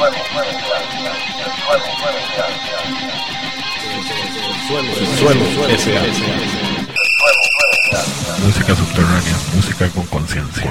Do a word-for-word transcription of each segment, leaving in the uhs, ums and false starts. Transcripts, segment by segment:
Música subterránea, música con conciencia.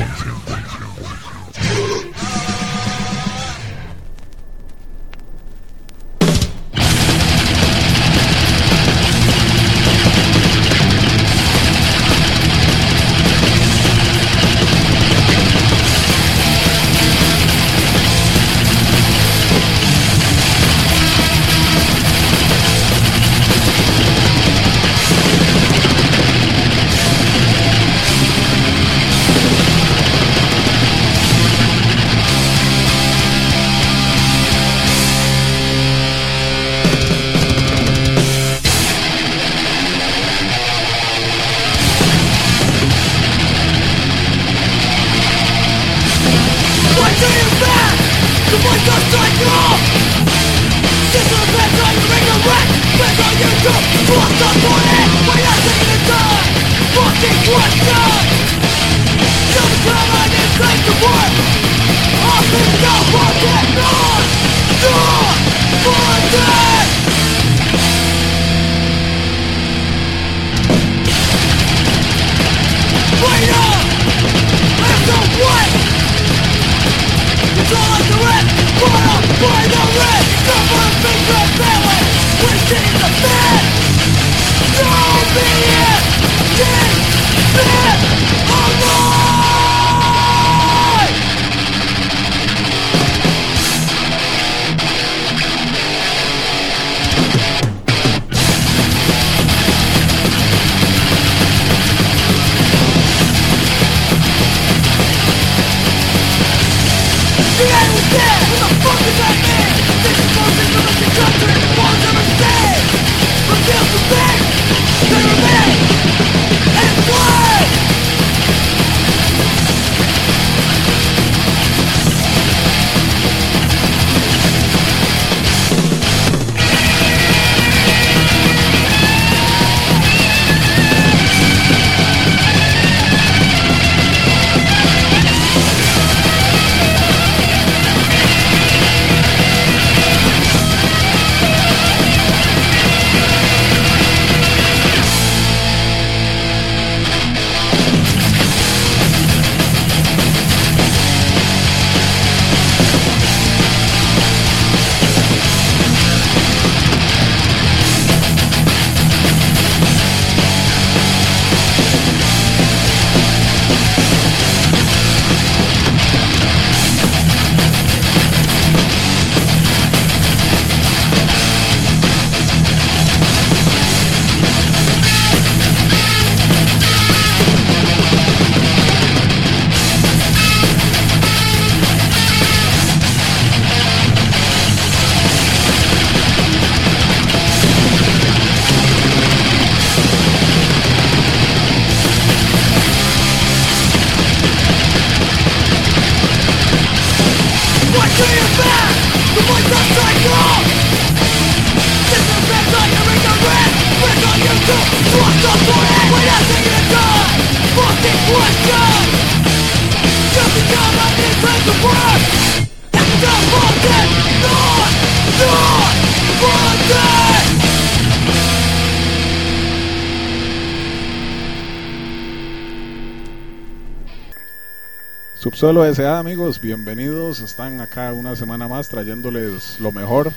Subsuelo S A, amigos, bienvenidos. Están acá una semana más trayéndoles lo mejor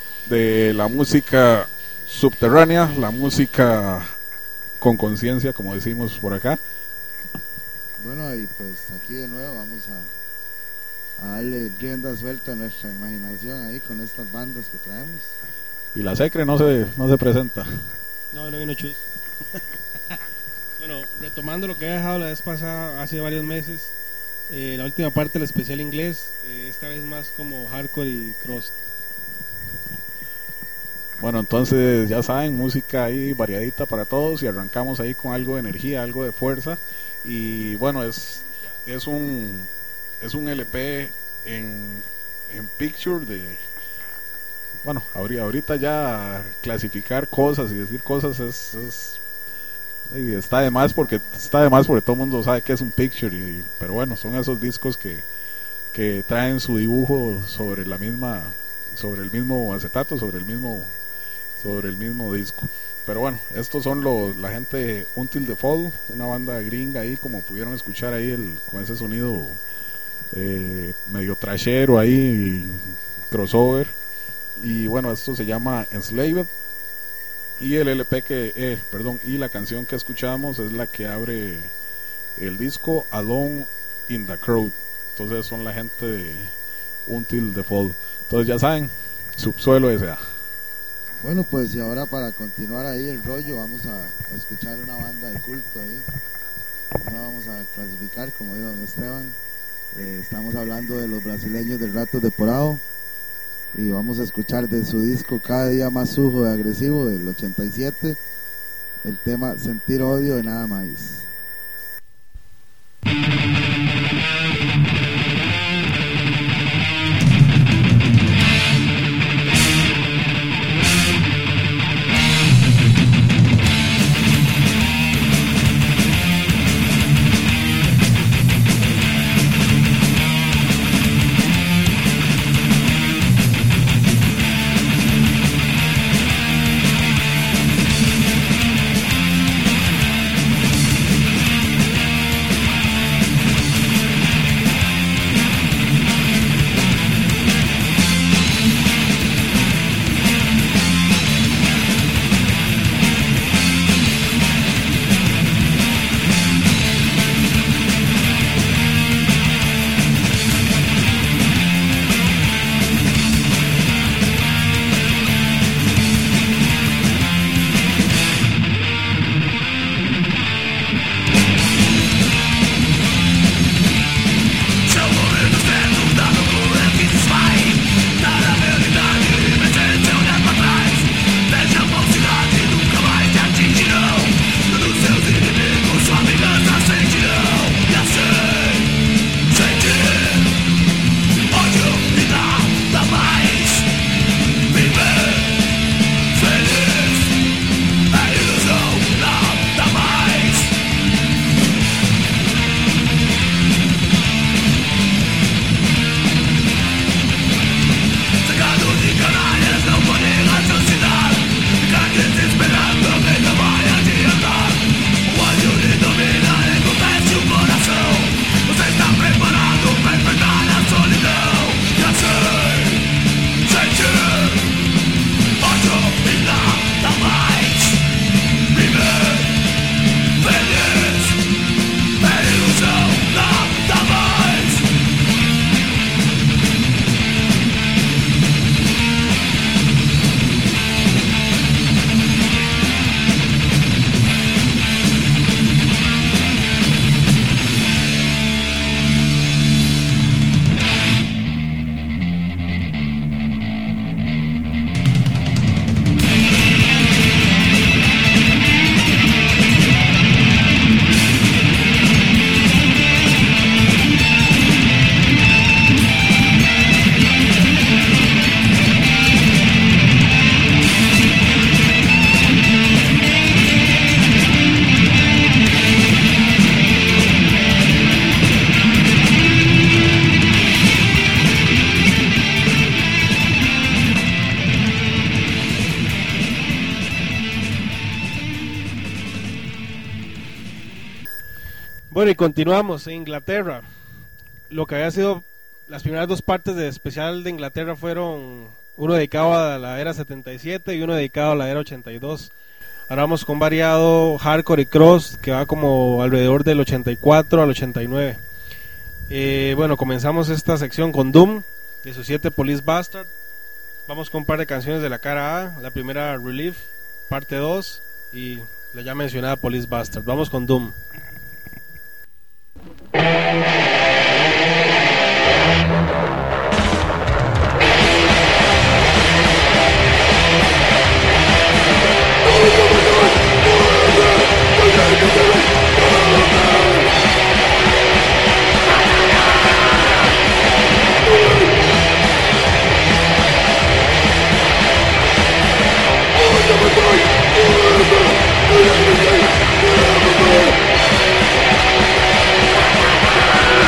de la música subterránea, la música con conciencia, como decimos por acá. Bueno, y pues aquí de nuevo vamos a, a darle rienda suelta a nuestra imaginación ahí con estas bandas que traemos. Y la Secre no se, no se presenta. No, no vino Chus. Bueno, retomando lo que había dejado la vez pasada, hace varios meses, eh, la última parte del especial inglés, eh, esta vez más como hardcore y crust. Bueno, entonces ya saben, música ahí variadita para todos y arrancamos ahí con algo de energía, algo de fuerza. Y bueno, es es un es un L P en, en picture de, bueno, ahorita ya clasificar cosas y decir cosas es, es y está de más porque está de más porque todo el mundo sabe que es un picture, y, pero bueno, son esos discos que que traen su dibujo sobre la misma, sobre el mismo acetato, sobre el mismo, sobre el mismo disco. Pero bueno, estos son los, la gente de Until the Fall, una banda gringa ahí, como pudieron escuchar ahí el, con ese sonido eh, medio trashero ahí, crossover. Y bueno, esto se llama Enslaved. Y el L P que, eh, perdón, y la canción que escuchamos es la que abre el disco, Alone in the Crowd. Entonces son la gente de Until the Fall. Entonces ya saben, Subsuelo S A. Bueno, pues y ahora para continuar ahí el rollo, vamos a, a escuchar una banda de culto ahí. No vamos a clasificar, como dijo don Esteban. Eh, estamos hablando de los brasileños del Ratos de Porado. Y vamos a escuchar de su disco Cada Día Más Sujo y Agresivo del ochenta y siete el tema Sentir Odio y Nada Más. Bueno, y continuamos en Inglaterra. Lo que había sido las primeras dos partes de especial de Inglaterra fueron uno dedicado a la era setenta y siete y uno dedicado a la era ochenta y dos. Ahora vamos con variado hardcore y cross que va como alrededor del ochenta y cuatro al ochenta y nueve. Eh, bueno, comenzamos esta sección con Doom de sus siete Police Bastard. Vamos con un par de canciones de la cara A. La primera, Relief, parte dos, y la ya mencionada Police Bastard. Vamos con Doom. Never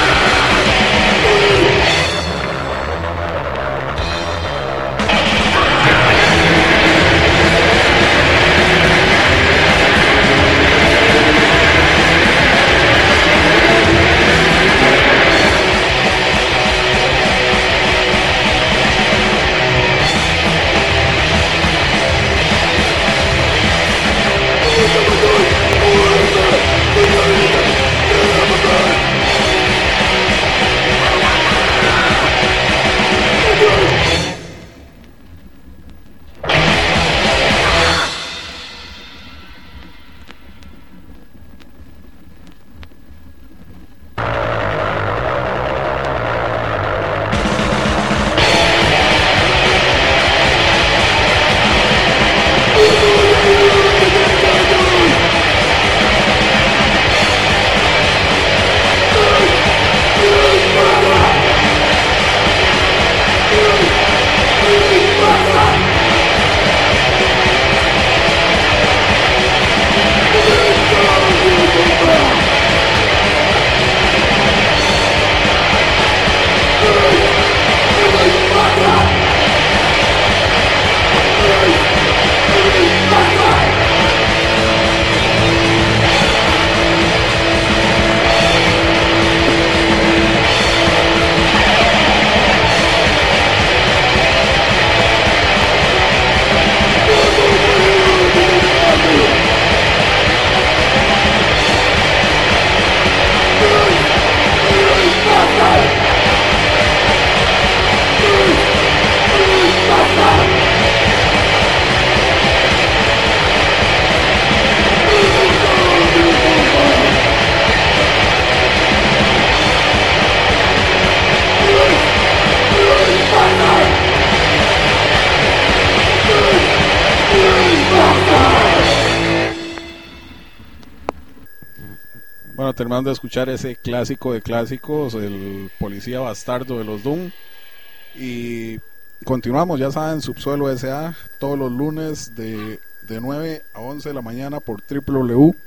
Bueno, terminando de escuchar ese clásico de clásicos, el Policía Bastardo de los Doom. Y continuamos, ya saben, Subsuelo S A, todos los lunes de, de nueve a once de la mañana por doble u doble u doble u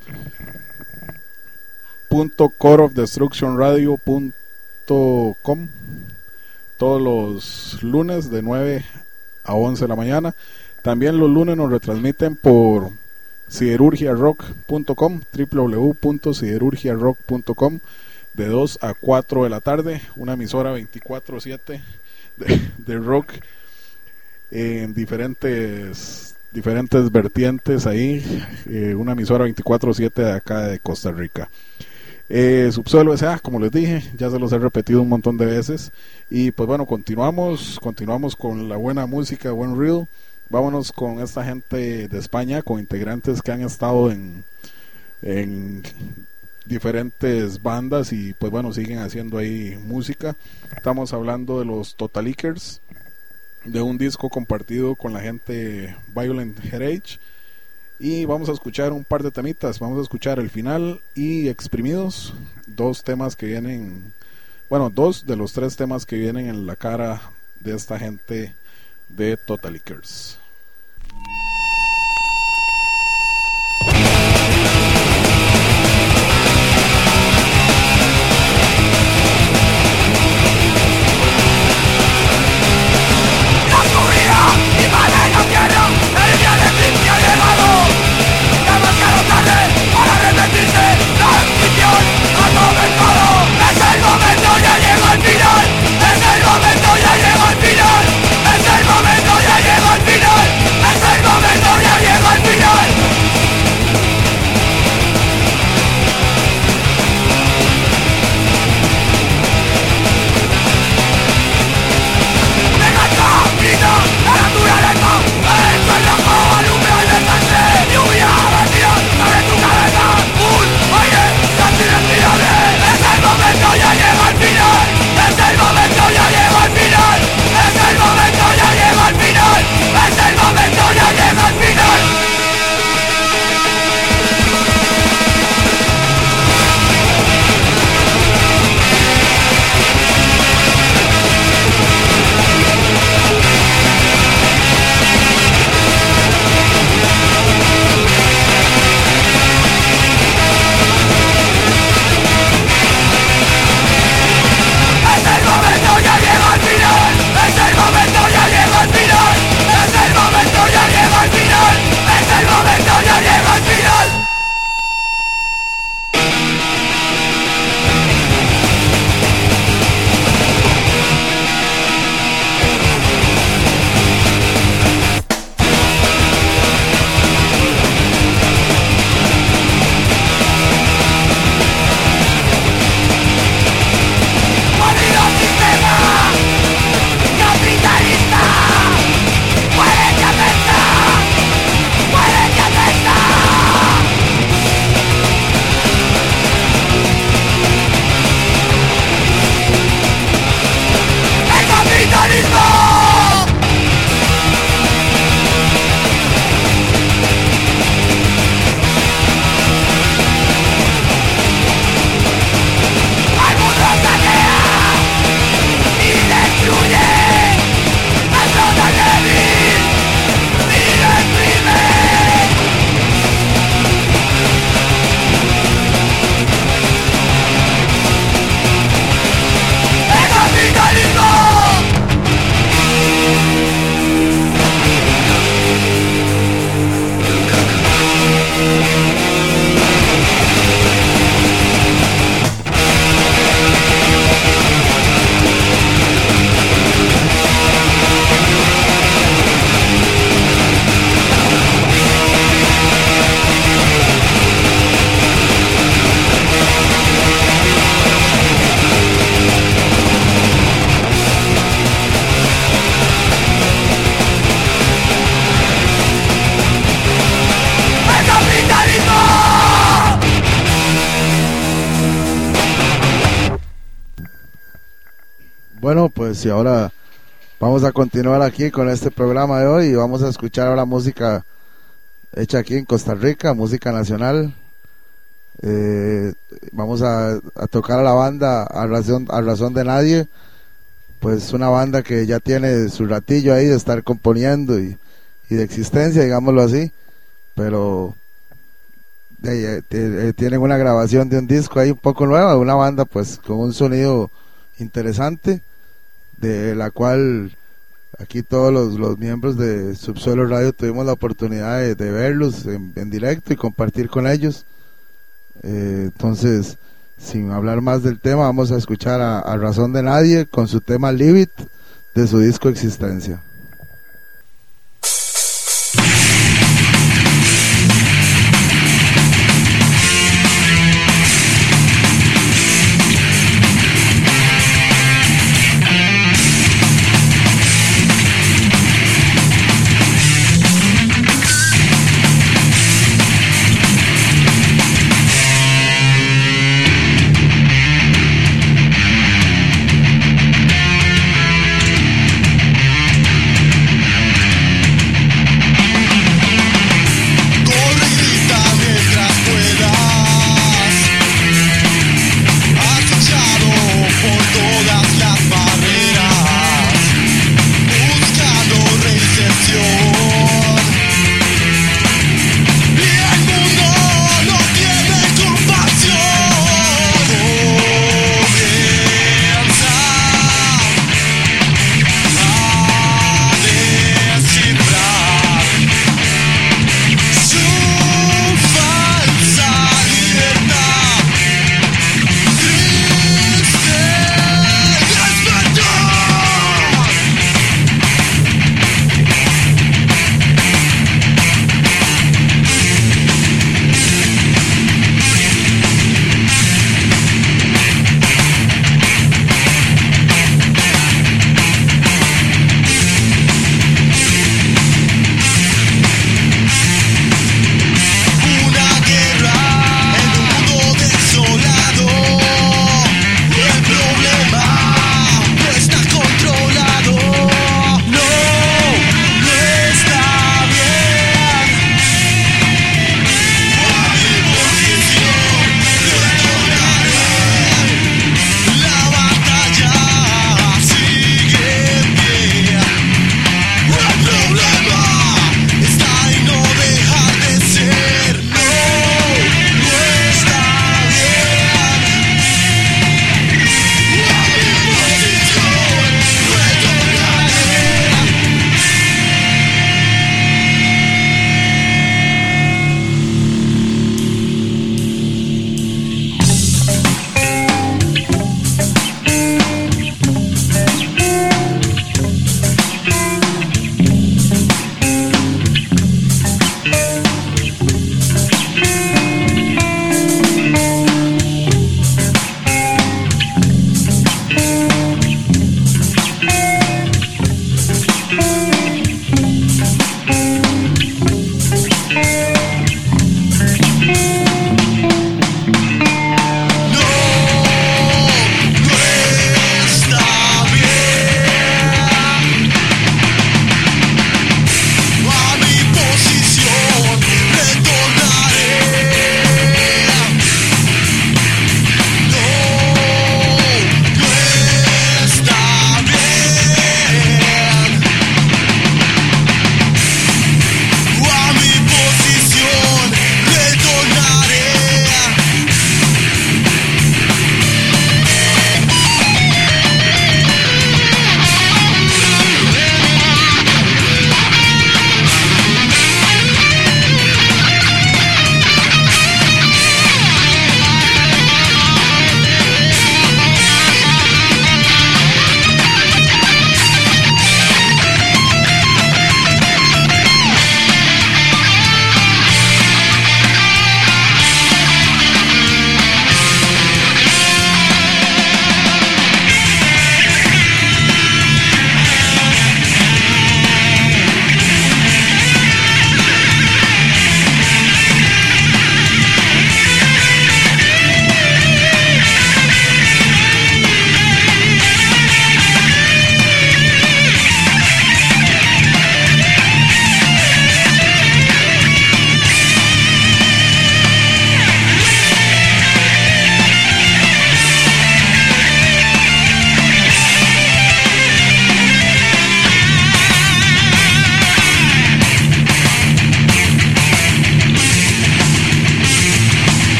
punto core of destruction radio punto com. Todos los lunes de nueve a once de la mañana. También los lunes nos retransmiten por siderurgia rock punto com, doble u doble u doble u punto siderurgia rock punto com, de dos a cuatro de la tarde, una emisora veinticuatro siete de, de rock en diferentes diferentes vertientes ahí, eh, una emisora veinticuatro siete de acá de Costa Rica. Eh, Subsuelo S A, como les dije, ya se los he repetido un montón de veces. Y pues bueno, continuamos, continuamos con la buena música, buen reel. Vámonos con esta gente de España, con integrantes que han estado en, en diferentes bandas y pues bueno, siguen haciendo ahí música. Estamos hablando de los Totalickers, de un disco compartido con la gente Violent Heritage. Y vamos a escuchar un par de temitas. Vamos a escuchar El Final y Exprimidos, dos temas que vienen, bueno, dos de los tres temas que vienen en la cara de esta gente de Totalickers. Bueno, pues y ahora vamos a continuar aquí con este programa de hoy y vamos a escuchar ahora música hecha aquí en Costa Rica, música nacional. Eh, vamos a, a tocar a la banda a razón, a razón de nadie, pues una banda que ya tiene su ratillo ahí de estar componiendo y, y de existencia, digámoslo así, pero de, de, de, tienen una grabación de un disco ahí un poco nueva, una banda pues con un sonido interesante, de la cual aquí todos los, los miembros de Subsuelo Radio tuvimos la oportunidad de, de verlos en, en directo y compartir con ellos. Eh, entonces, sin hablar más del tema, vamos a escuchar a, a Razón de Nadie con su tema Live It de su disco Existencia. We'll be right back.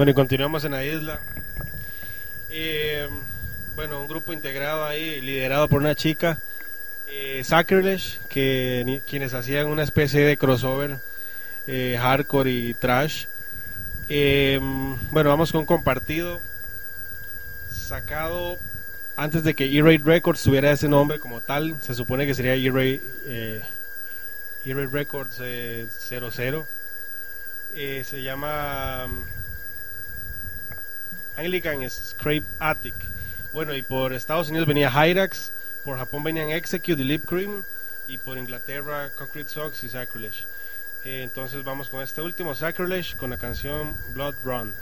Bueno, y continuamos en la isla. Eh, bueno, un grupo integrado ahí, liderado por una chica, eh, Sacrilege, que ni, quienes hacían una especie de crossover eh, hardcore y trash. Eh, bueno, vamos con un compartido sacado antes de que E-Raid Records tuviera ese nombre como tal. Se supone que sería E-Raid eh, E-Raid Records eh, cero cero. Eh, se llama um, Anglican Scrape Attic. Bueno, y por Estados Unidos venía Hyrax, por Japón venían Execute y Lip Cream, y por Inglaterra Concrete Socks y Sacrilege. Eh, entonces vamos con este último, Sacrilege, con la canción Blood Run.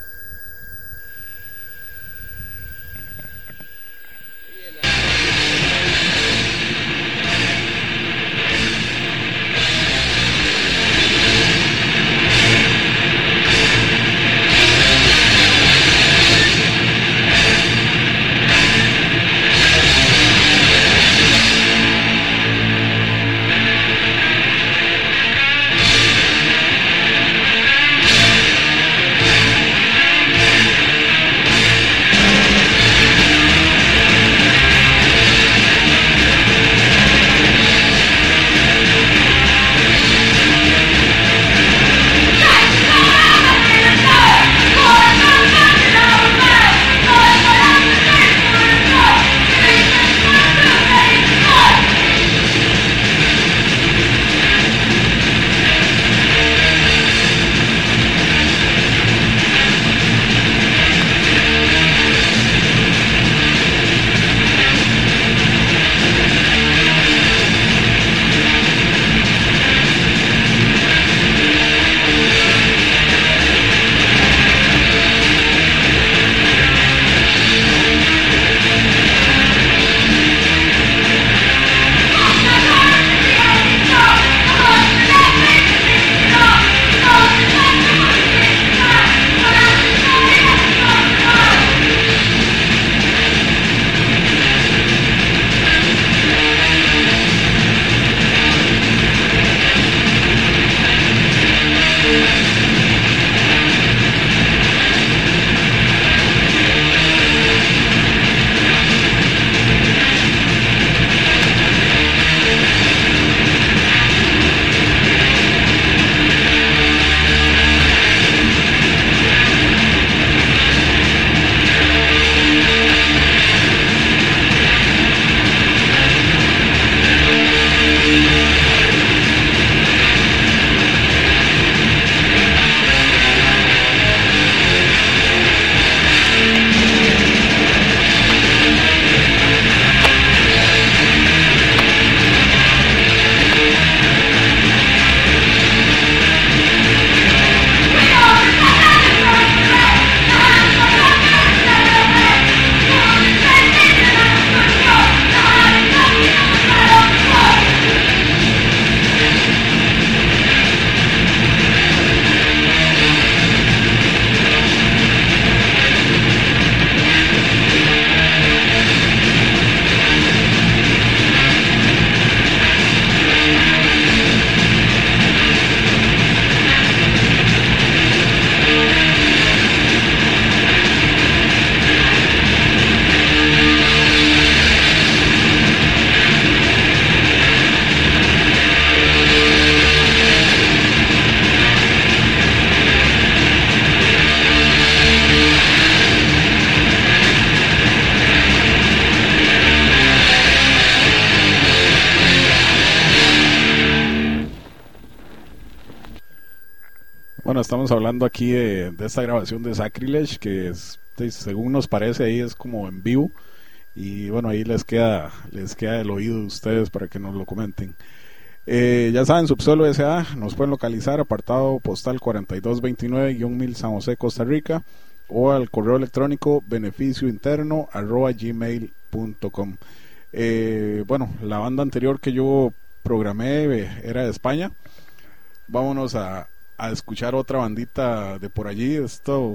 Bueno, estamos hablando aquí de, de esta grabación de Sacrilege, que es, según nos parece ahí es como en vivo, y bueno, ahí les queda les queda el oído de ustedes para que nos lo comenten. Eh, ya saben, Subsuelo S A nos pueden localizar, apartado postal cuarenta y dos veintinueve mil San José, Costa Rica, o al correo electrónico beneficio interno arroba gmail punto com. Eh, bueno, la banda anterior que yo programé eh, era de España. Vámonos a, a escuchar otra bandita de por allí. Esto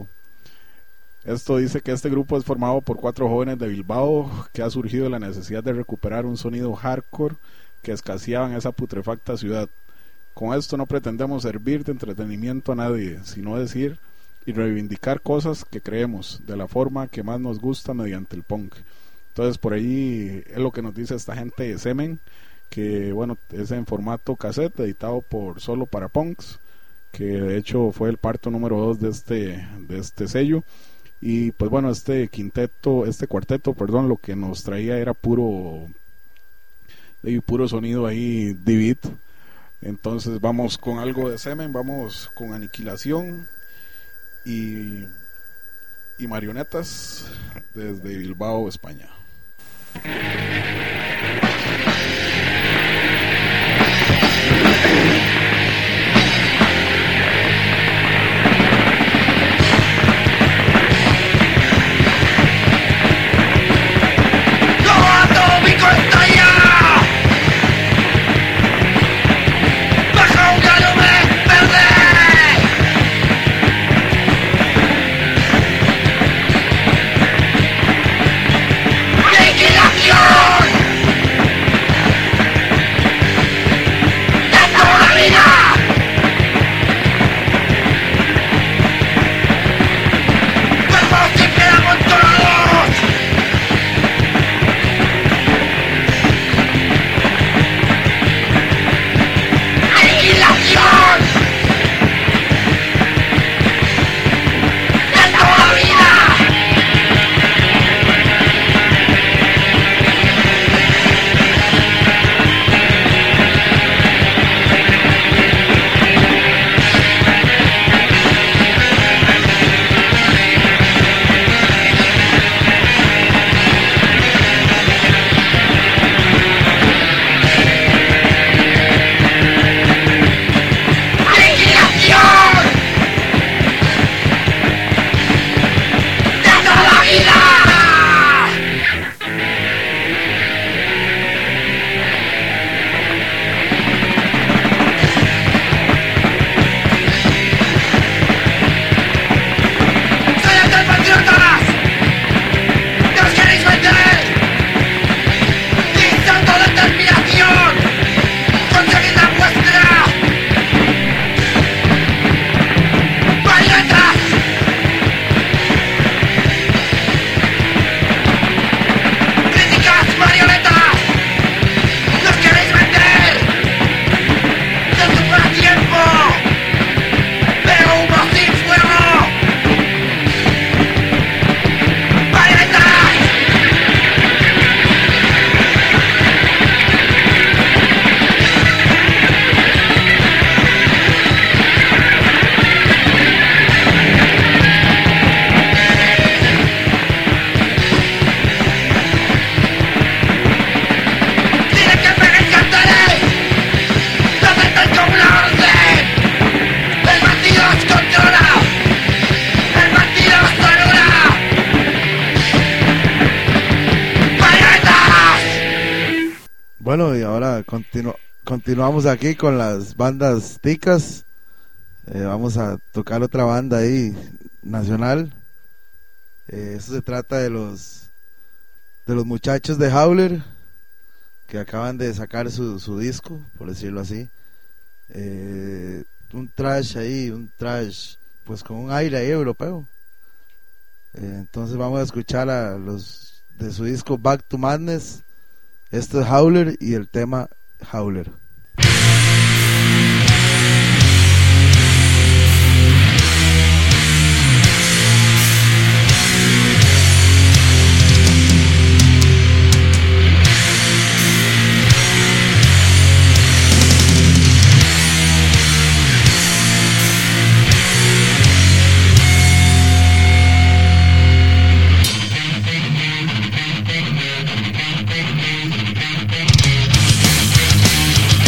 Esto dice que este grupo es formado por cuatro jóvenes de Bilbao, que ha surgido la necesidad de recuperar un sonido hardcore que escaseaba en esa putrefacta ciudad. Con esto no pretendemos servir de entretenimiento a nadie, sino decir y reivindicar cosas que creemos de la forma que más nos gusta mediante el punk. Entonces por ahí es lo que nos dice esta gente de Semen, que bueno, es en formato cassette, editado por Solo para Punks, que de hecho fue el parto número dos de este, de este sello. Y pues bueno, este quinteto, este cuarteto, perdón, lo que nos traía era puro, de puro sonido ahí, D-Beat. Entonces vamos con algo de Semen, vamos con Aniquilación y, y Marionetas desde Bilbao, España. Bueno, y ahora continu continuamos aquí con las bandas ticas. Eh, vamos a tocar otra banda ahí nacional. Eh, esto se trata de los de los muchachos de Howler, que acaban de sacar su, su disco, por decirlo así. Eh, un trash ahí, un trash pues con un aire ahí europeo. Eh, entonces vamos a escuchar a los de su disco Back to Madness. Esto es Howler y el tema Howler. We'll be right back.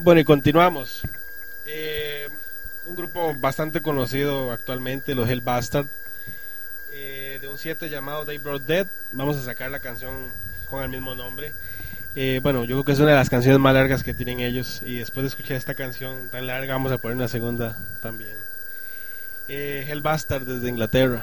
Bueno, y continuamos. Eh, un grupo bastante conocido actualmente, los Hell Bastard, eh, de un siete llamado They Brought Dead. Vamos a sacar la canción con el mismo nombre. Eh, bueno, yo creo que es una de las canciones más largas que tienen ellos, y después de escuchar esta canción tan larga vamos a poner una segunda también. eh, Hell Bastard desde Inglaterra.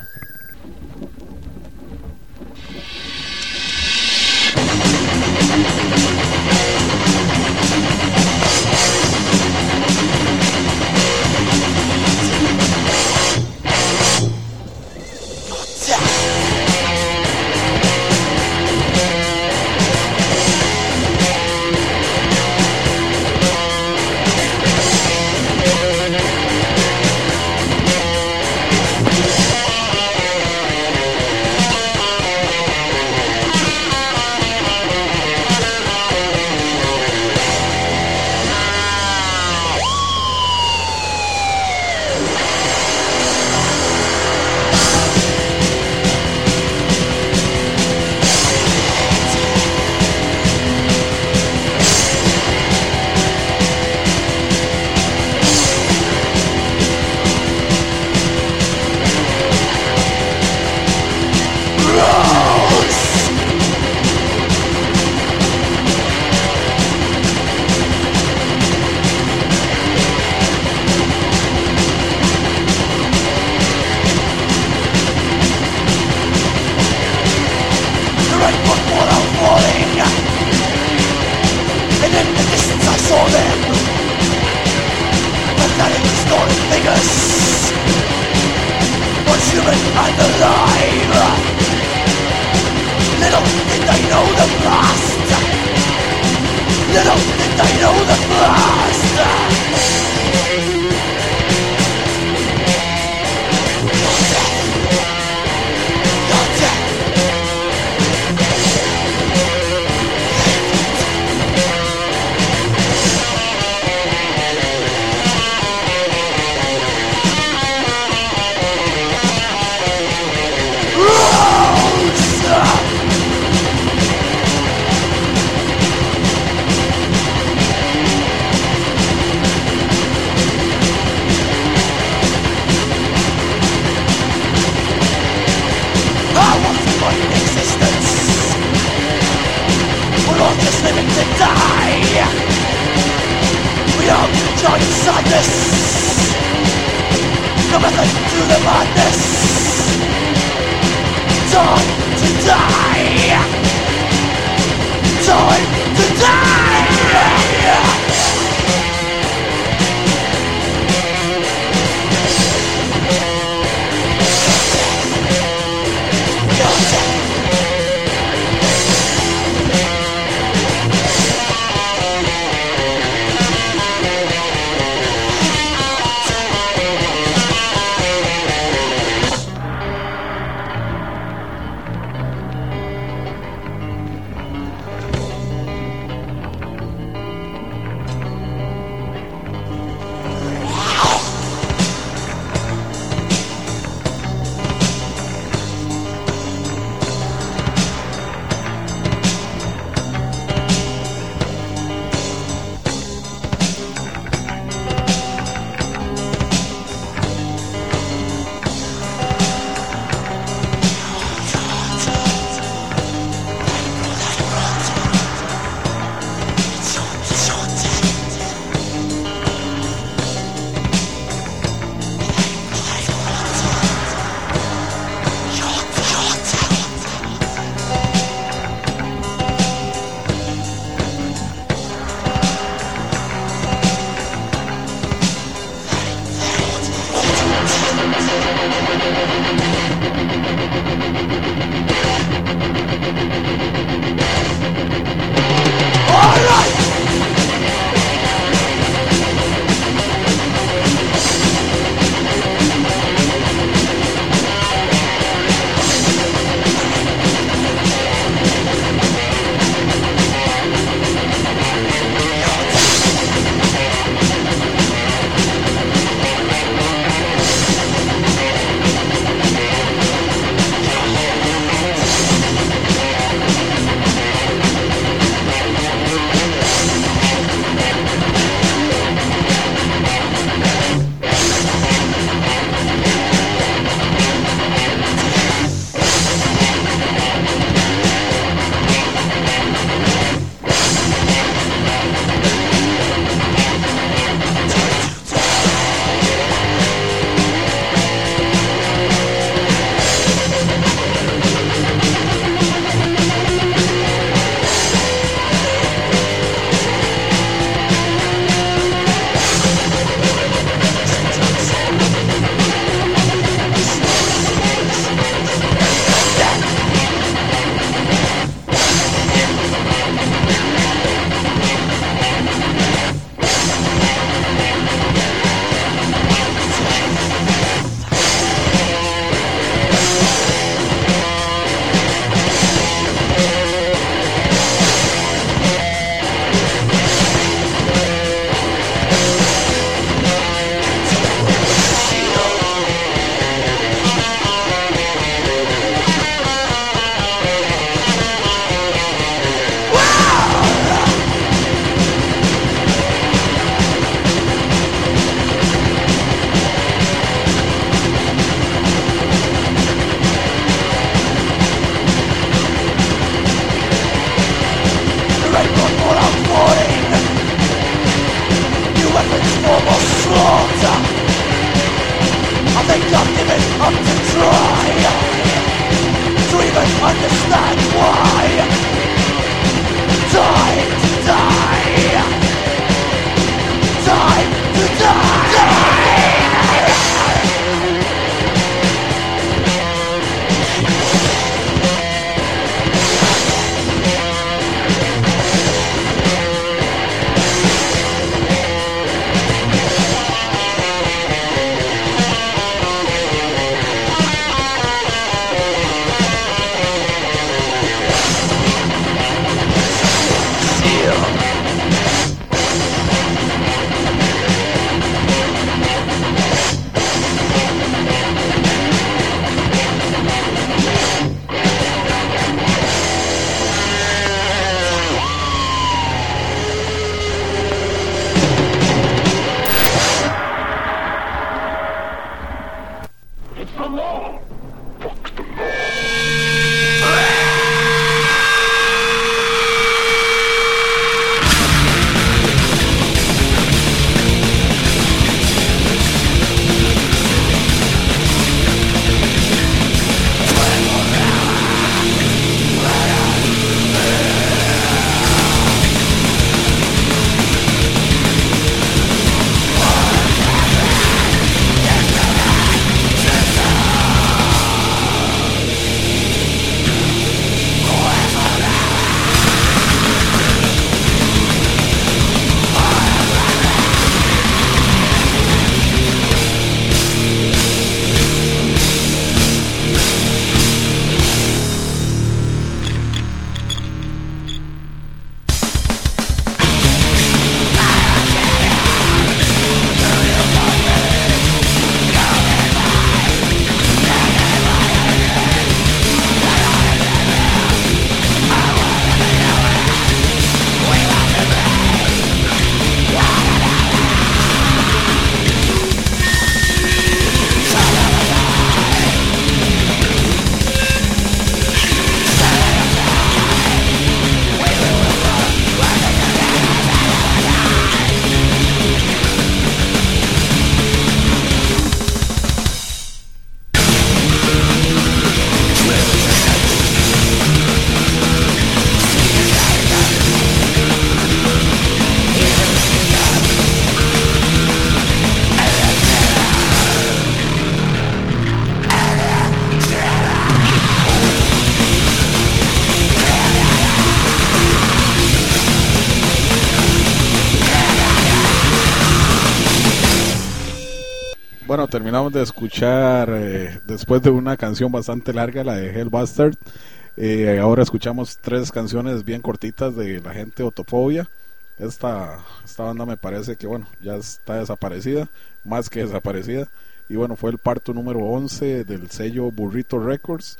Bueno, terminamos de escuchar, eh, después de una canción bastante larga, la de Hellbastard. Eh, ahora escuchamos tres canciones bien cortitas de la gente Otofobia. Esta, esta banda me parece que, bueno, ya está desaparecida, más que desaparecida. Y bueno, fue el parto número once del sello Burrito Records.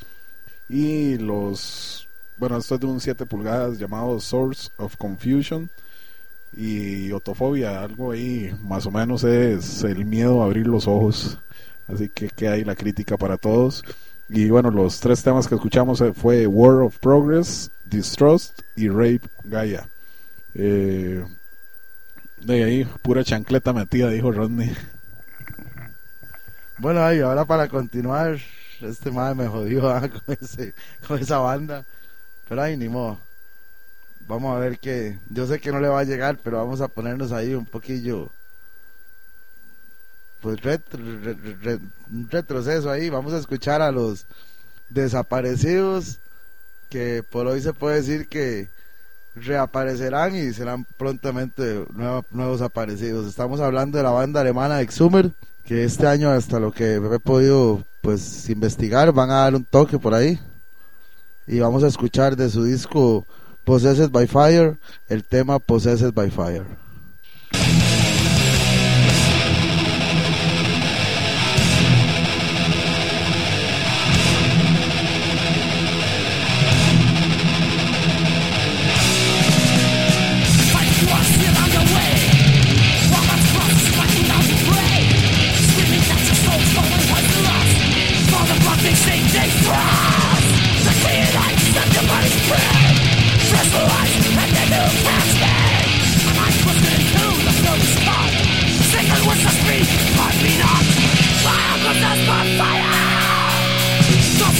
Y los, bueno, esto es de un siete pulgadas llamado Source of Confusion. Y Otofobia, algo ahí más o menos es el miedo a abrir los ojos. Así que queda ahí la crítica para todos. Y bueno, los tres temas que escuchamos fue War of Progress, Distrust y Rape Gaia. Eh, de ahí, pura chancleta metida, dijo Rodney. Bueno, ahí ahora para continuar, este madre me jodió ¿eh? con, ese, con esa banda. Pero ahí ni modo. Vamos a ver que, yo sé que no le va a llegar, pero vamos a ponernos ahí un poquillo, pues retro, re, re, un retroceso ahí. Vamos a escuchar a los Desaparecidos, que por hoy se puede decir que reaparecerán y serán prontamente nueva, nuevos aparecidos. Estamos hablando de la banda alemana Exhumer, que este año, hasta lo que he podido pues investigar, van a dar un toque por ahí. Y vamos a escuchar de su disco Possessed by Fire, el tema Possessed by Fire. Fire!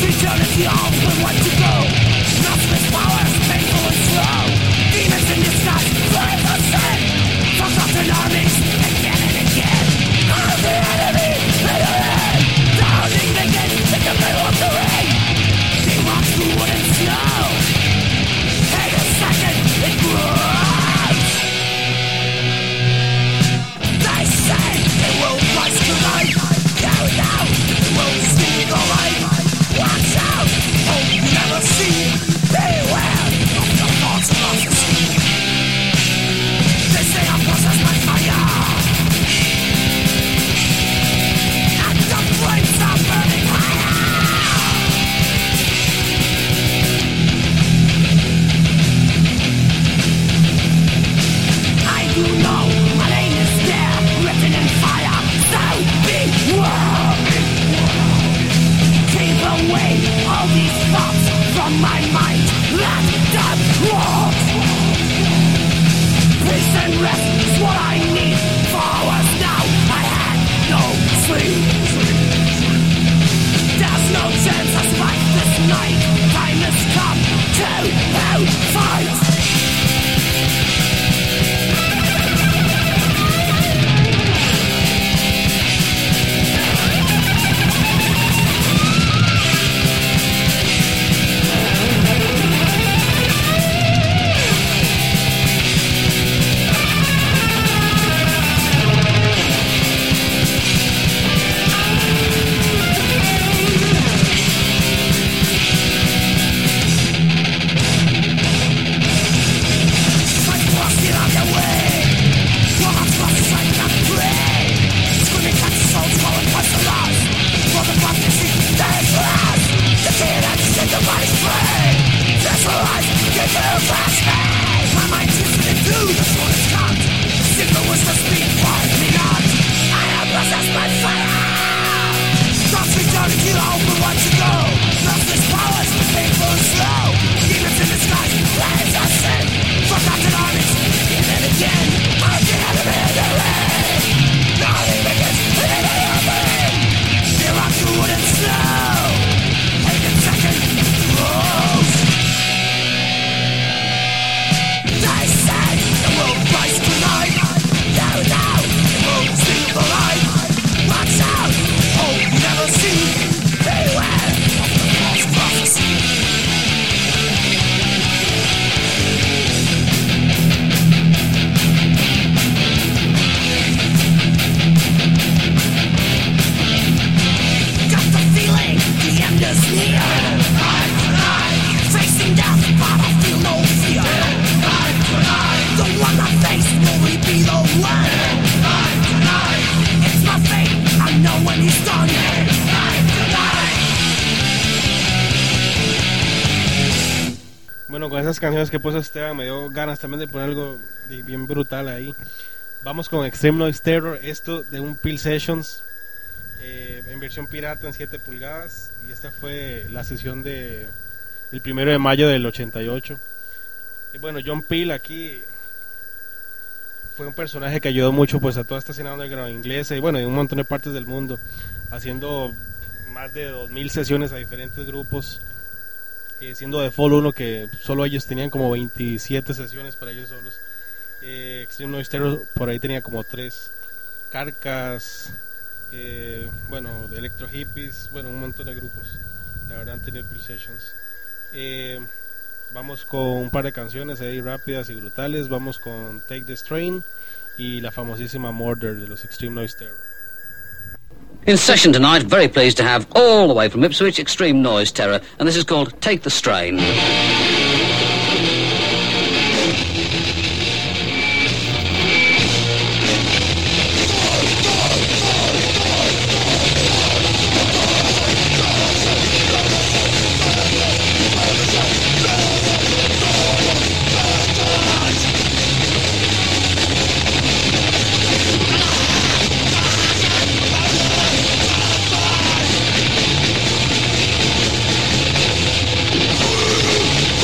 Bueno, con esas canciones que puso Esteban me dio ganas también de poner algo bien brutal ahí. Vamos con Extreme Noise Terror, esto de un Peel Sessions eh, en versión pirata en siete pulgadas, y esta fue la sesión de el primero de mayo del ochenta y ocho. Y bueno, John Peel aquí fue un personaje que ayudó mucho pues a toda esta escena underground inglesa y bueno, en un montón de partes del mundo, haciendo más de dos mil sesiones a diferentes grupos, eh, siendo de Fall uno que solo ellos tenían como veintisiete sesiones para ellos solos. eh, Extreme Noise Terror por ahí tenía como tres, Carcass, eh, bueno, Electro Hippies, bueno, un montón de grupos, la verdad han tenido Peel Sessions. eh, Vamos con un par de canciones ahí rápidas y brutales. Vamos con Take the Strain y la famosísima Murder de los Extreme Noise Terror. In session tonight, very pleased to have all the way from Ipswich Extreme Noise Terror, and this is called Take the Strain. Ooh.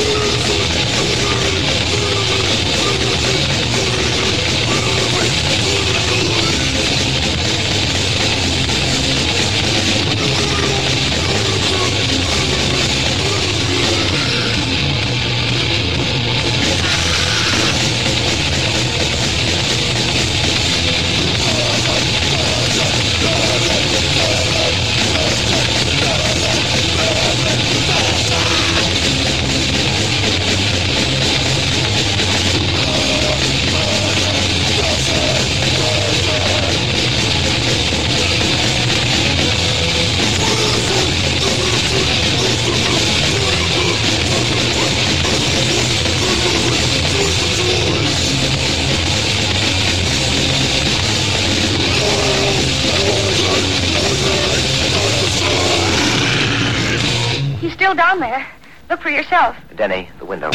still down there. Look for yourself. Denny, the window.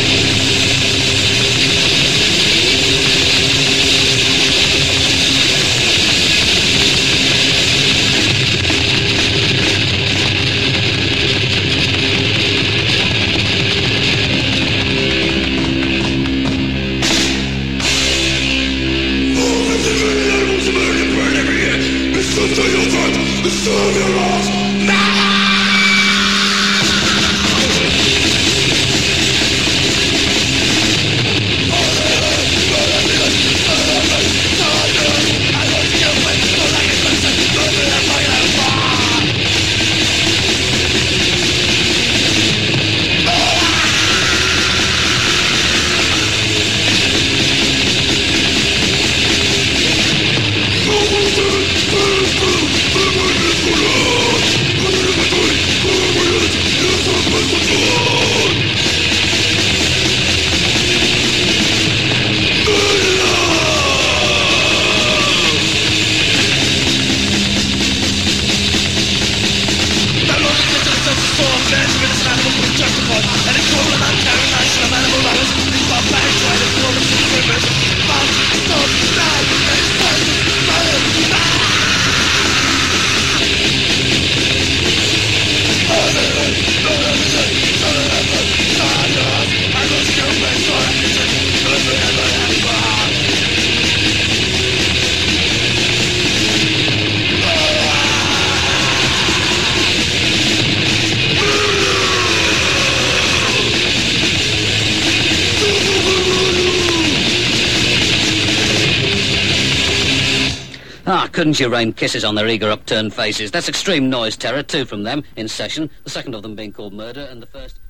Couldn't you rain kisses on their eager upturned faces? That's Extreme Noise Terror, two from them in session, the second of them being called Murder, and the first...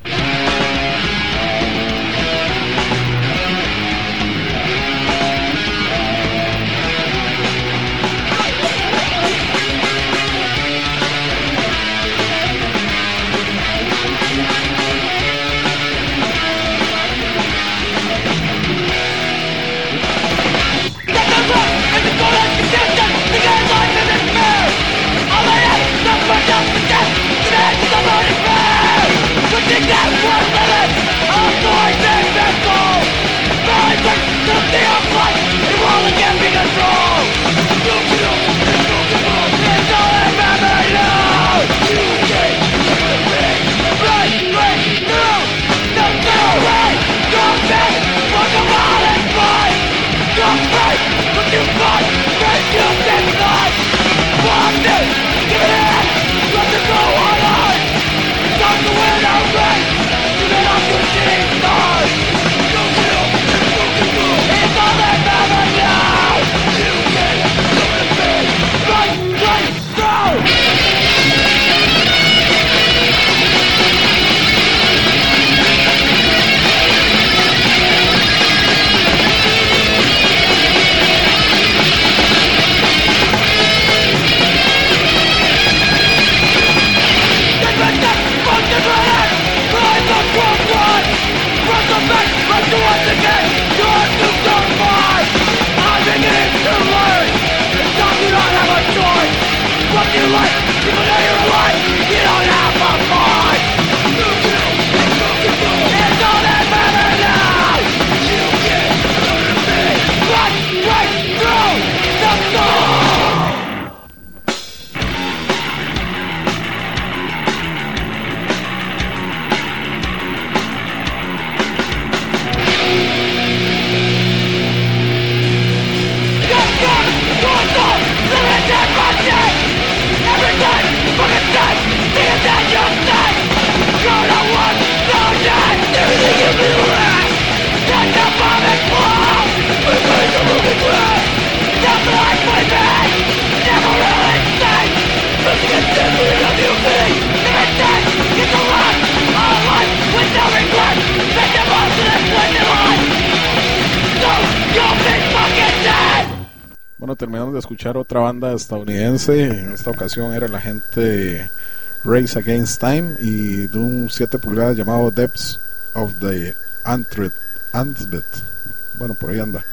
Bueno, terminamos de escuchar otra banda estadounidense. En esta ocasión era la gente Race Against Time y de un siete pulgadas llamado Depths of the Antret, Antbet. Bueno, por ahí anda.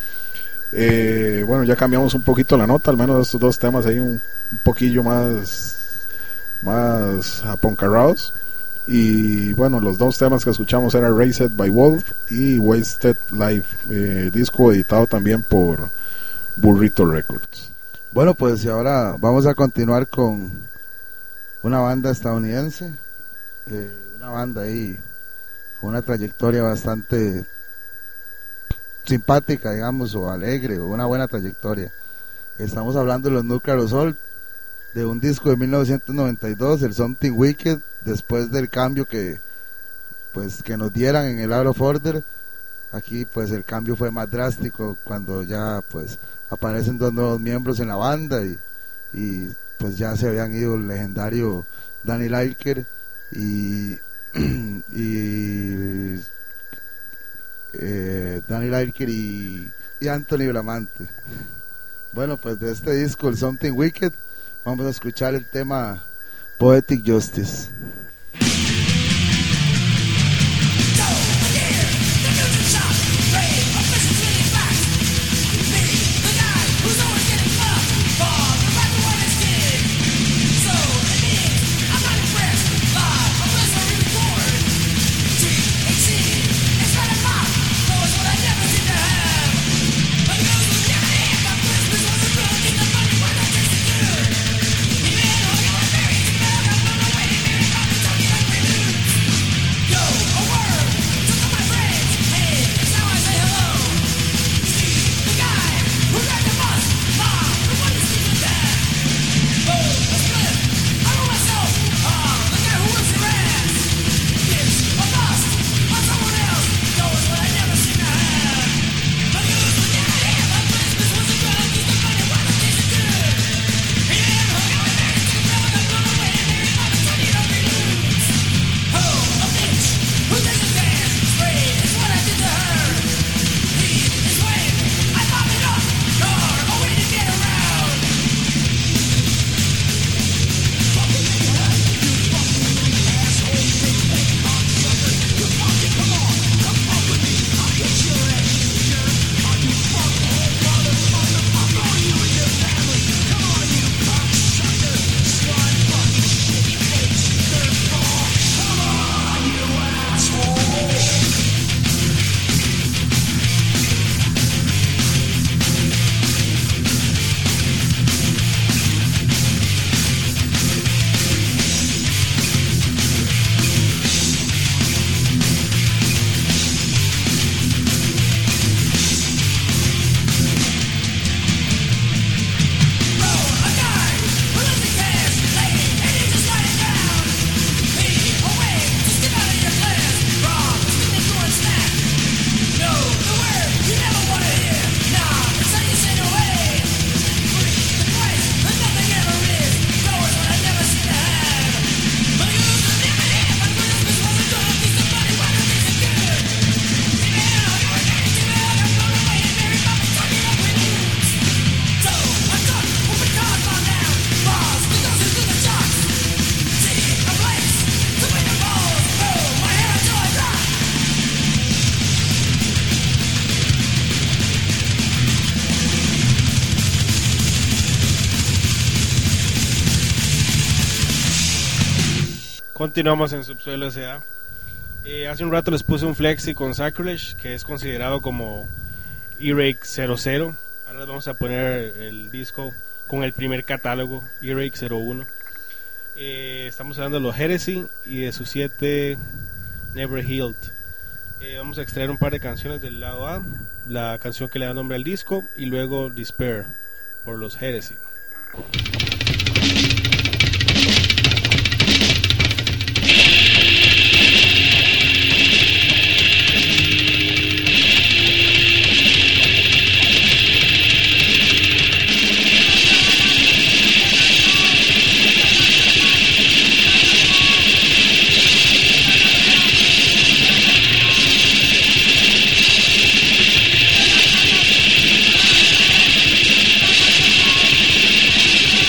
Eh, bueno, ya cambiamos un poquito la nota, al menos de estos dos temas ahí un, un poquillo más más aponcarrados. Y bueno, los dos temas que escuchamos eran Raised by Wolf y Wasted Life, eh, disco editado también por Burrito Records. Bueno, pues y ahora vamos a continuar con una banda estadounidense, eh, una banda ahí con una trayectoria bastante simpática, digamos, o alegre, o una buena trayectoria. Estamos hablando de los Nuclear Assault, de un disco de mil novecientos noventa y dos, el Something Wicked, después del cambio que pues que nos dieran en el Out of Order. Aquí pues el cambio fue más drástico cuando ya pues aparecen dos nuevos miembros en la banda y, y pues ya se habían ido el legendario Danny Lilker y y eh, Danny Lilker y, y Anthony Bramante. Bueno, pues de este disco, el Something Wicked, vamos a escuchar el tema Poetic Justice. Continuamos en Subsuelo S A. Eh, hace un rato les puse un flexi con Sacrilege, que es considerado como Earache cero cero. Ahora les vamos a poner el disco con el primer catálogo, Earache cero uno. Eh, estamos hablando de los Heresy y de sus siete Never Healed. Eh, vamos a extraer un par de canciones del lado A, la canción que le da nombre al disco, y luego Despair por los Heresy. We'll be right back.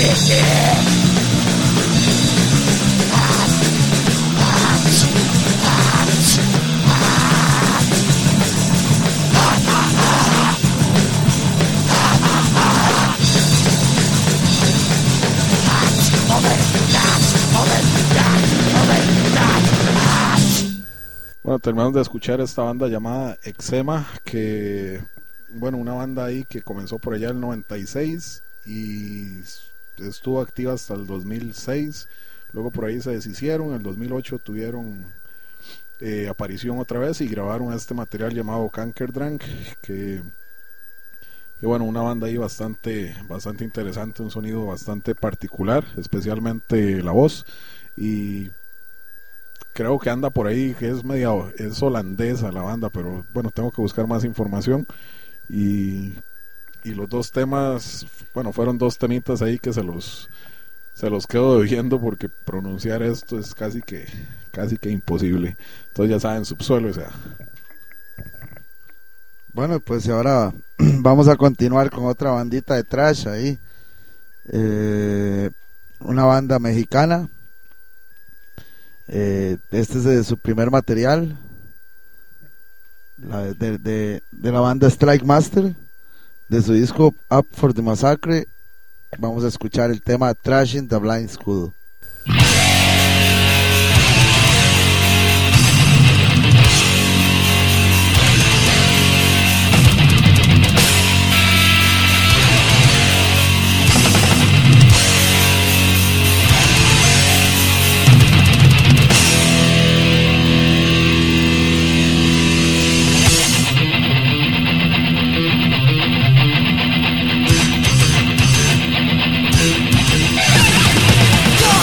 Bueno, terminamos de escuchar esta banda llamada Eczema, que, bueno, una banda ahí que comenzó por allá en el noventa y seis y estuvo activa hasta el dos mil seis. Luego por ahí se deshicieron. En el dos mil ocho tuvieron eh, aparición otra vez y grabaron este material llamado Kankerdrank, que, que bueno, una banda ahí bastante, bastante interesante, un sonido bastante particular, especialmente la voz. Y creo que anda por ahí, que es media, es holandesa la banda, pero bueno, tengo que buscar más información. Y, y los dos temas, bueno, fueron dos temitas ahí que se los se los quedo debiendo, porque pronunciar esto es casi que casi que imposible. Entonces ya saben, Subsuelo, o sea. Bueno, pues ahora vamos a continuar con otra bandita de thrash ahí, eh, una banda mexicana. Eh, este es de su primer material, la de, de, de la banda Strike Master, de su disco Up for the Massacre. Vamos a escuchar el tema Trashing the Blind School. Go!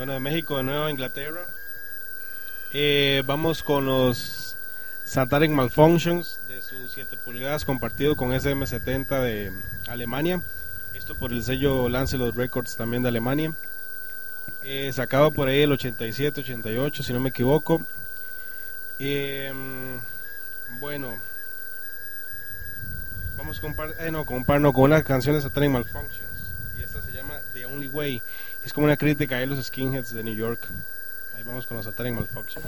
Bueno, de México de nuevo a Inglaterra. Eh, vamos con los Satanic Malfunctions de sus siete pulgadas compartido con S M setenta de Alemania. Esto por el sello Lancelot Records también de Alemania. Eh, sacado por ahí el ochenta y siete, ochenta y ocho, si no me equivoco. Eh, bueno, vamos con par, eh, no, con par, no, con una canción de Satanic Malfunctions. Y esta se llama The Only Way. Es como una crítica a los skinheads de New York. Ahí vamos con los Satanic Malfunctions.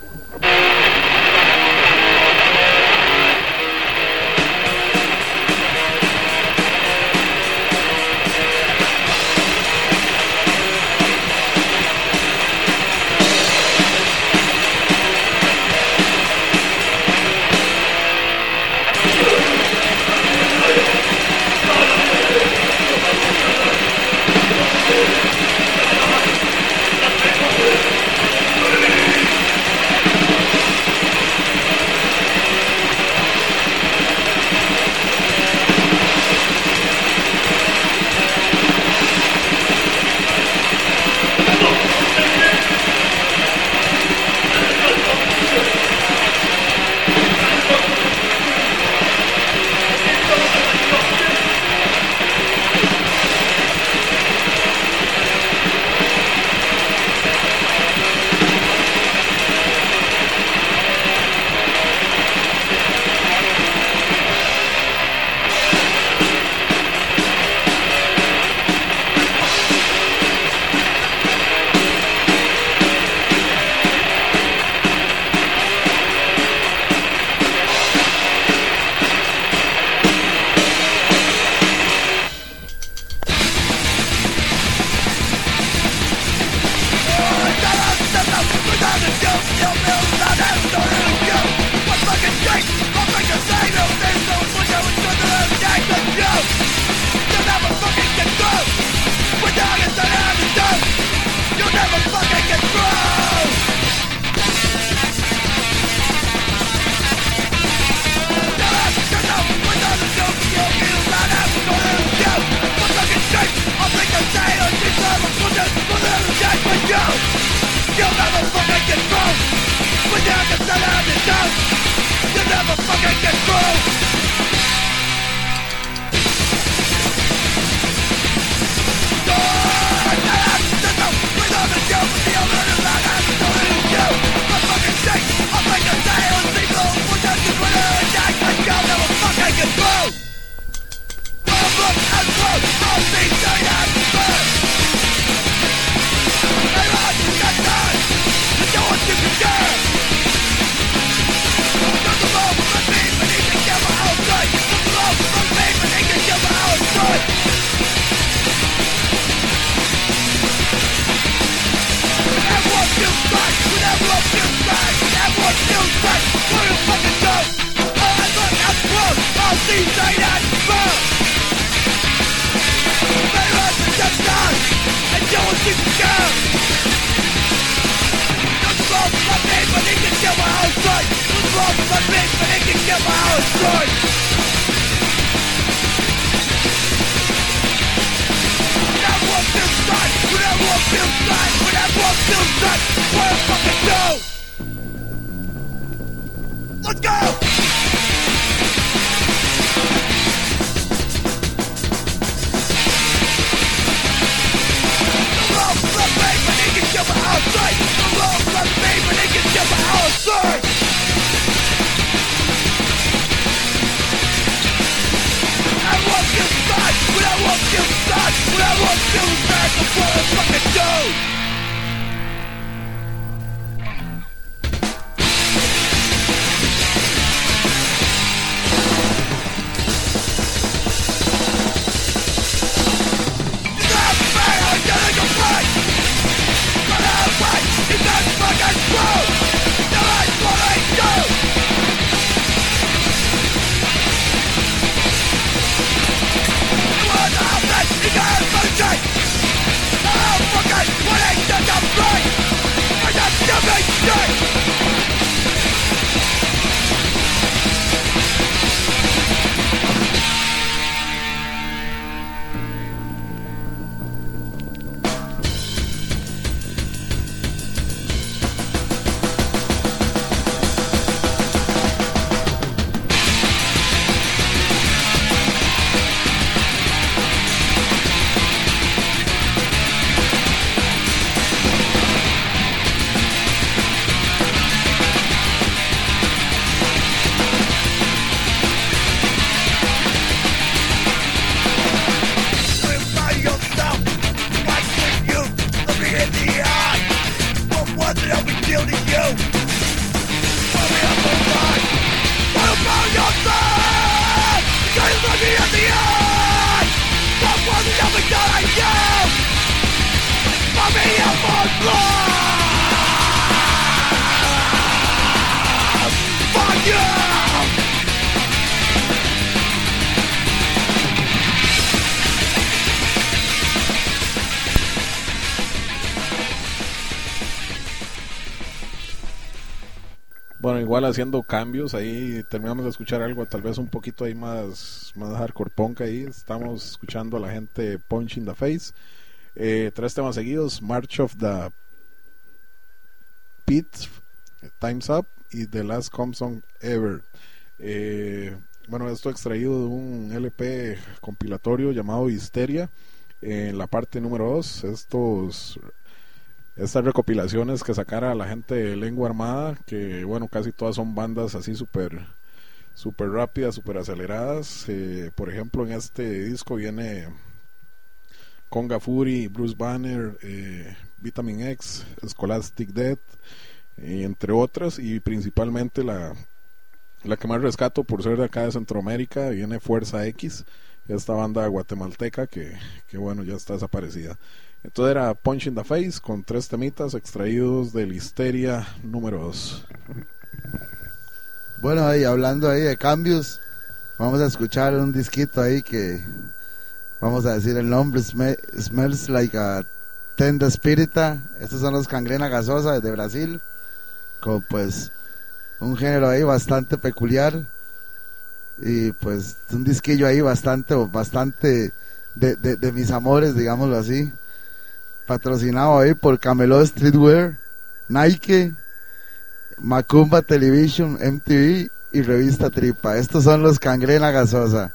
Bueno, igual haciendo cambios, ahí terminamos de escuchar algo tal vez un poquito ahí más, más hardcore punk ahí. Estamos escuchando a la gente Punch in the Face. Eh, tres temas seguidos: March of the Pit, Time's Up y The Last Come Song Ever. Eh, bueno, esto extraído de un L P compilatorio llamado Histeria, en la parte número dos. Estos... Estas recopilaciones que sacara la gente de Lengua Armada, que bueno, casi todas son bandas así súper super rápidas, súper aceleradas. Eh, por ejemplo, en este disco viene Conga Fury, Bruce Banner, eh, Vitamin X, Scholastic Death, eh, entre otras, y principalmente la, la que más rescato por ser de acá de Centroamérica, viene Fuerza X, esta banda guatemalteca que, que bueno, ya está desaparecida. Entonces era Punch in the Face con tres temitas extraídos del Histeria número dos. Bueno, ahí hablando ahí de cambios, vamos a escuchar un disquito ahí que vamos a decir el nombre, Sme- Smells Like a Tenda Spirita. Estos son los Cangrena Gasosa de Brasil, con pues un género ahí bastante peculiar y pues un disquillo ahí bastante bastante de, de, de mis amores, digámoslo así. Patrocinado ahí por Camelot Streetwear, Nike, Macumba Television, M T V y Revista Tripa. Estos son los Cangrena Gasosa.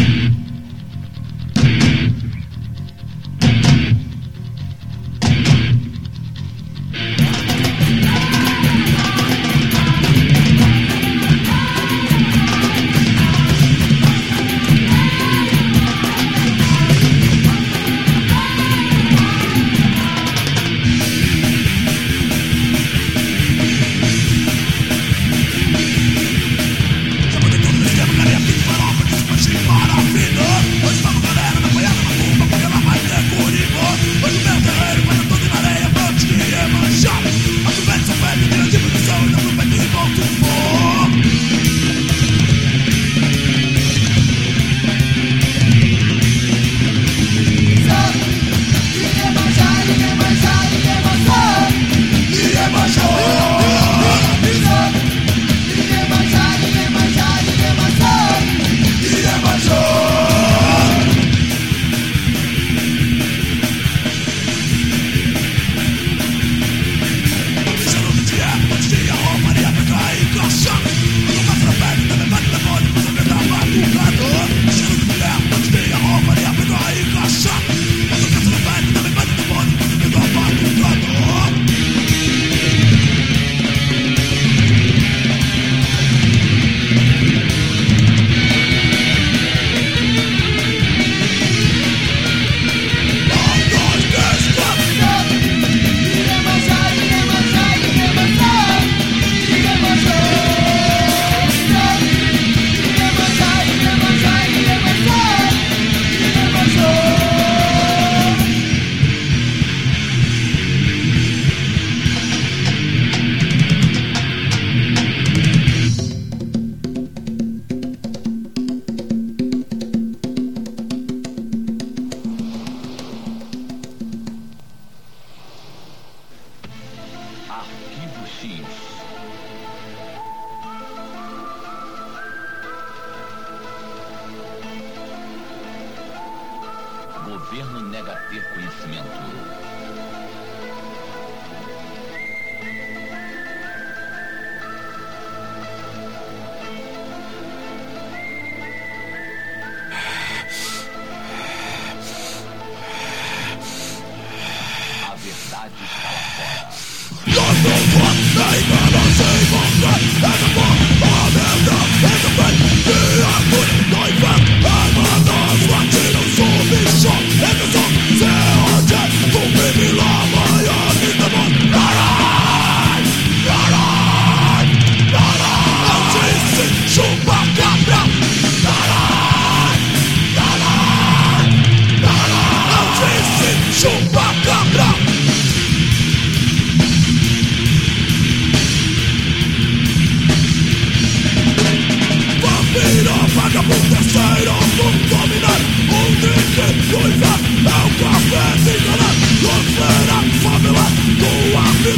Governo nega ter conhecimento. A verdade está lá fora.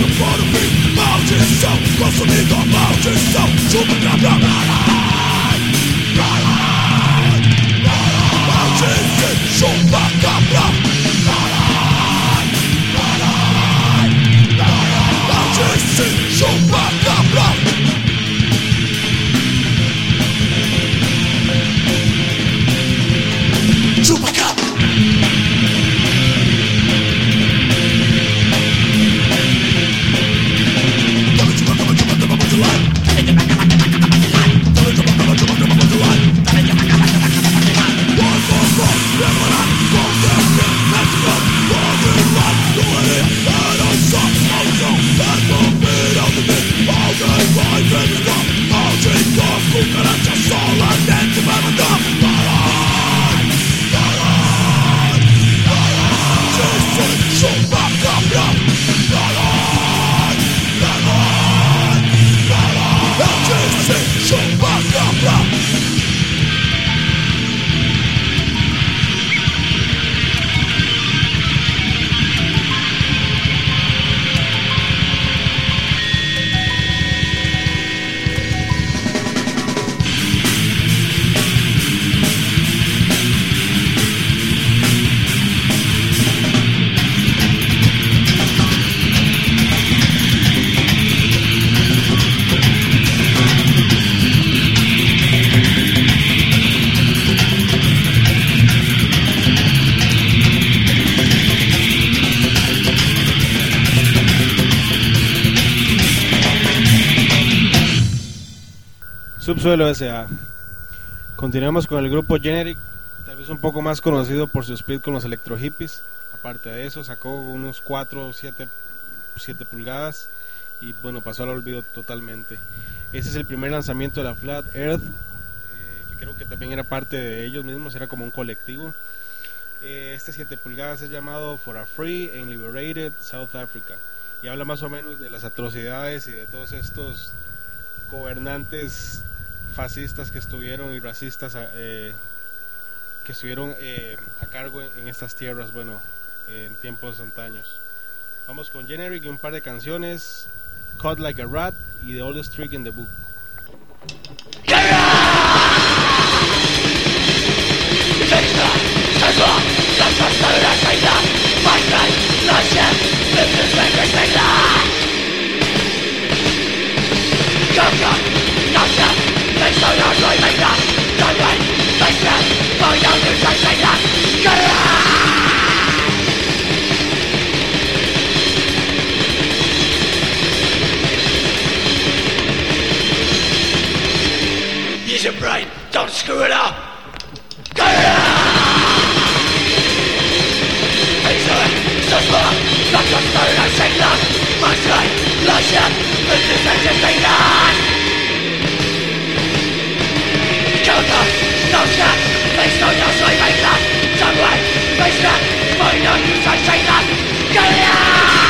Subsuelo S A. Continuamos con el grupo Generic, tal vez un poco más conocido por su split con los Electro Hippies. Aparte de eso, sacó unos cuatro o siete pulgadas y bueno, pasó al olvido totalmente. Ese es el primer lanzamiento de la Flat Earth, eh, que creo que también era parte de ellos mismos, era como un colectivo. Eh, este siete pulgadas es llamado For a Free and Liberated South Africa y habla más o menos de las atrocidades y de todos estos gobernantes fascistas que estuvieron y racistas eh, que estuvieron eh, a cargo en, en estas tierras, bueno, eh, en tiempos antaños. Vamos con Generic y un par de canciones, Caught Like a Rat y The Oldest Trick in the Book. Use your brain, don't screw it up. Not just started I say that my side, Russia, this is a distinction. Counter, no shot, based on your sleeping that. Some way, face that, find out you say say that. Get it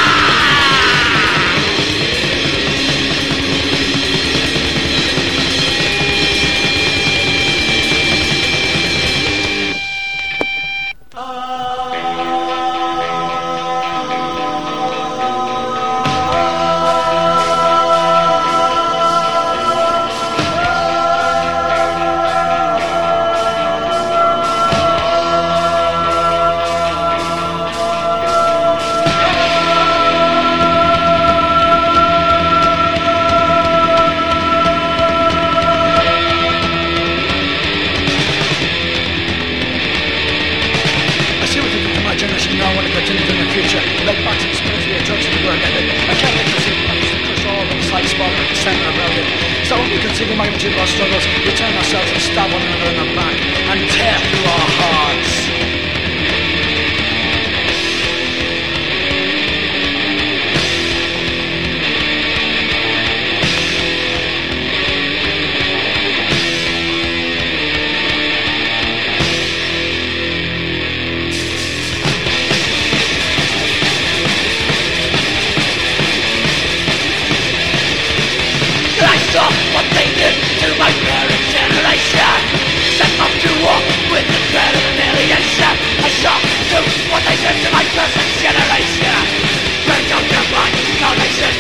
what they did to my present generation. Bring down their mind, now they say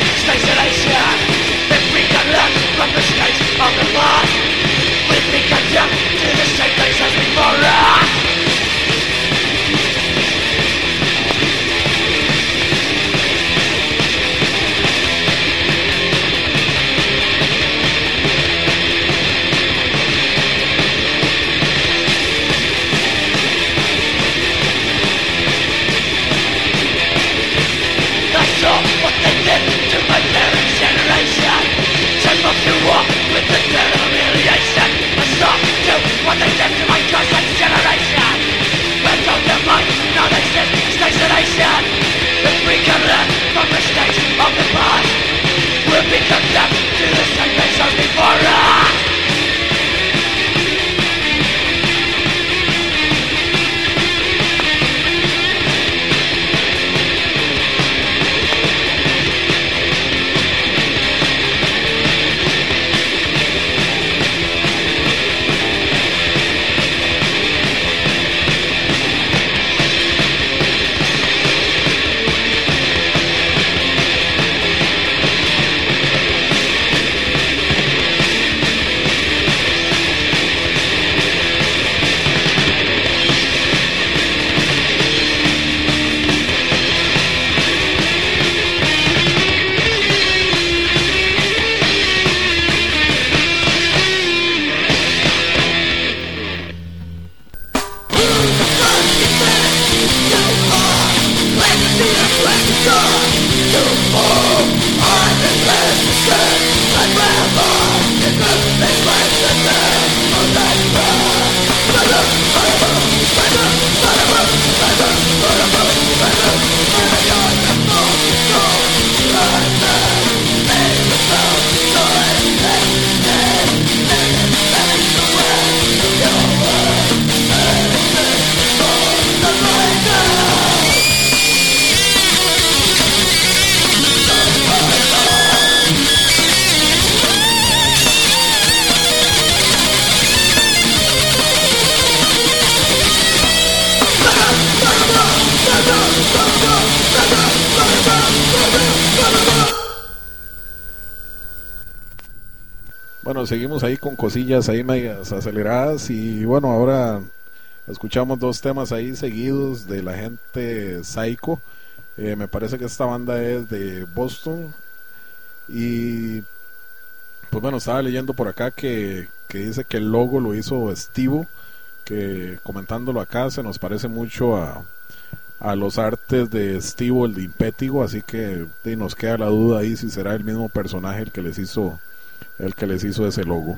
Bueno, seguimos ahí con cosillas ahí medias aceleradas y bueno, ahora escuchamos dos temas ahí seguidos de la gente Psycho. Eh, me parece que esta banda es de Boston y pues bueno, estaba leyendo por acá que, que dice que el logo lo hizo Steve, que comentándolo acá se nos parece mucho a, a los artes de Steve, el de Impétigo, así que sí, nos queda la duda ahí si será el mismo personaje el que les hizo el que les hizo ese logo.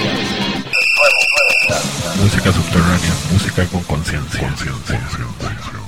Música subterránea, música con conciencia.